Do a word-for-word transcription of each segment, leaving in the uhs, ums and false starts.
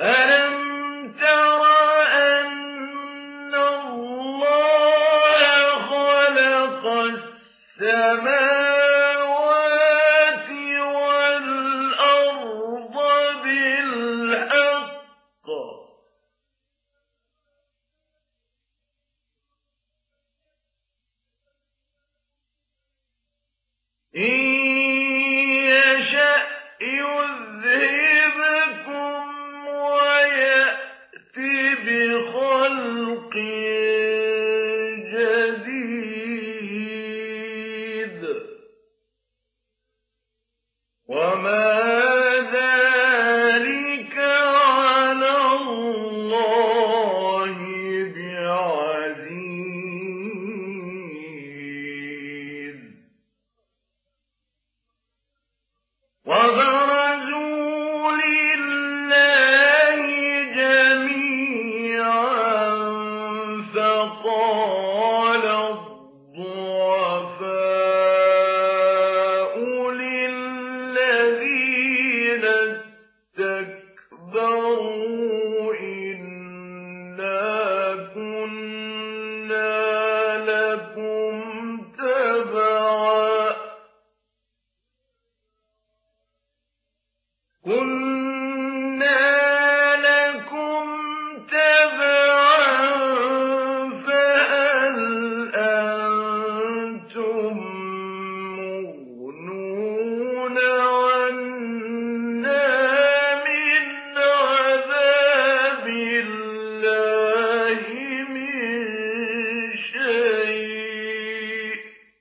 أَلَمْ تَرَ أَنَّ اللَّهَ خَلَقَ السَّمَاوَاتِ وَالْأَرْضَ بِالْحَقِّ إِن يَشَأْ يُذْهِبْكُمْ وَيَأْتِ بِخَلْقٍ جَدِيدٍ وَمَا ذَلِكَ عَلَى اللَّهِ بِعَزِيزٍ وَبَرَزُوا لِلَّهِ جَمِيعًا فَقَالَ الضُّعَفَاءُ لِلَّذِينَ اسْتَكْبَرُوا إِنَّا كُنَّا لَكُمْ تَبَعًا كُنَّا لَكُمْ تَبَعًا فَهَلْ أَنتُم مُّغْنُونَ عَنَّا مِنْ عَذَابِ اللَّهِ مِن شَيْءٍ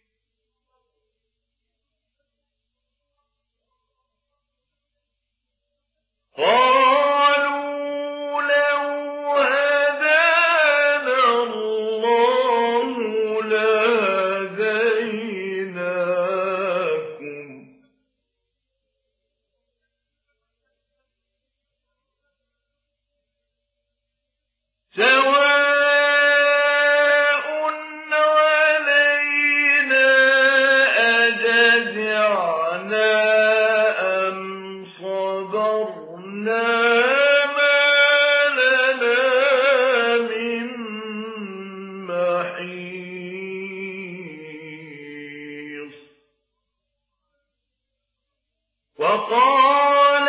قَالُوا لَوْ هَدَانَا اللَّهُ لَهَدَيْنَاكُمْ سَوَاءٌ عَلَيْنَا أَجَزِعْنَا أَمْ صَبَرْنَا مَا لَنَا مِن مَّحِيصٍ وَقَالَ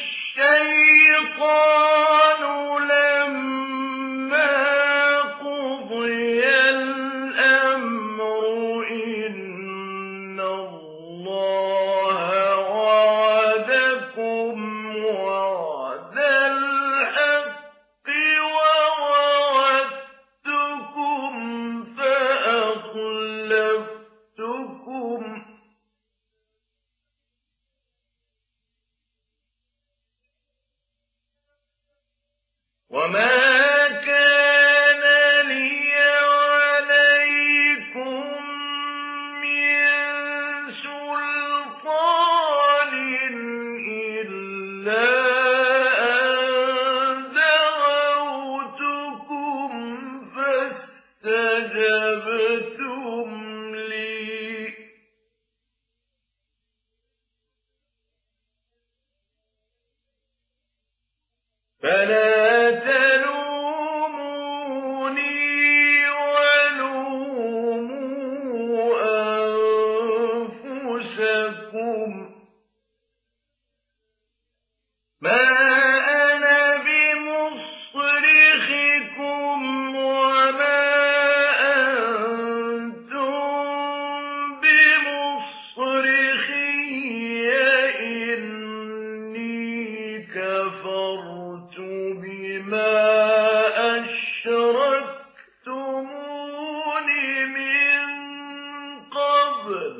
الشَّيْطَانُ لَمَّا قُضِيَ الْأَمْرُ إِنَّ اللَّهَ وَعَدَكُمْ وَعْدَ الْحَقِّ وَوَعَدتُّكُمْ فَأَخْلَفْتُكُمْ وَمَا كَانَ لِيَ عَلَيْكُم مِّن سُلْطَانٍ إِلَّا أَن دَعَوْتُكُمْ فَاسْتَجَبْتُمْ لِي فَلَا تَلُومُونِي وَلُومُوا أَنفُسَكُم مَّا أَنَا بِمُصْرِخِكُمْ وَمَا أَنتُم بِمُصْرِخِيَّ إِنِّي كَفَرْتُ بِمَا أَشْرَكْتُمُونِ مِن قَبْلُ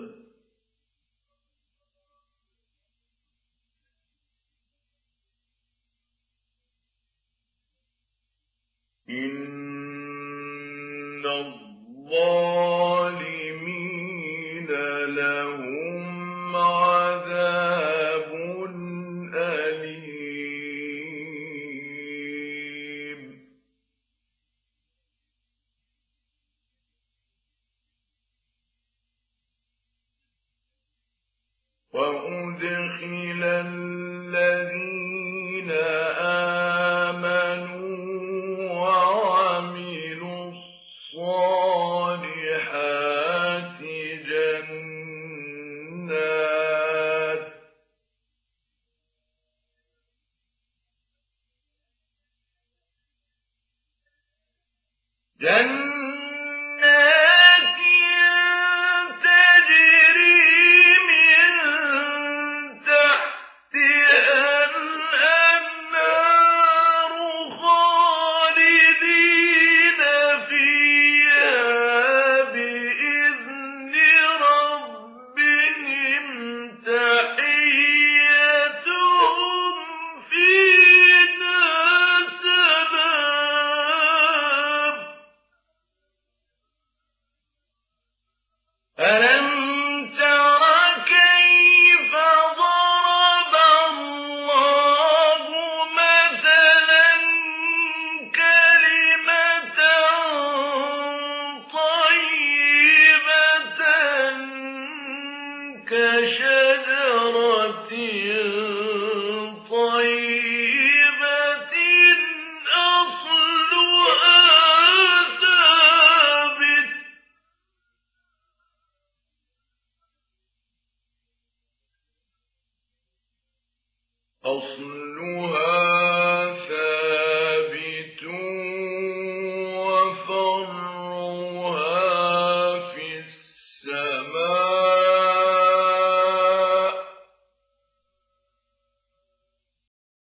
إِنَّ الظَّالِمِينَ لَهُمْ عَذَابٌ أَلِيمٌ وَأُدْخِلَ الَّذِينَ آمَنُوا جنات تجري من تحتها الأنهار خالدين فيها بإذن ربهم تحيتهم فيها سلام. ألم تر كيف ضرب الله مثلا كلمة طيبة كشجرة طيبة أصلها ثابت أصلها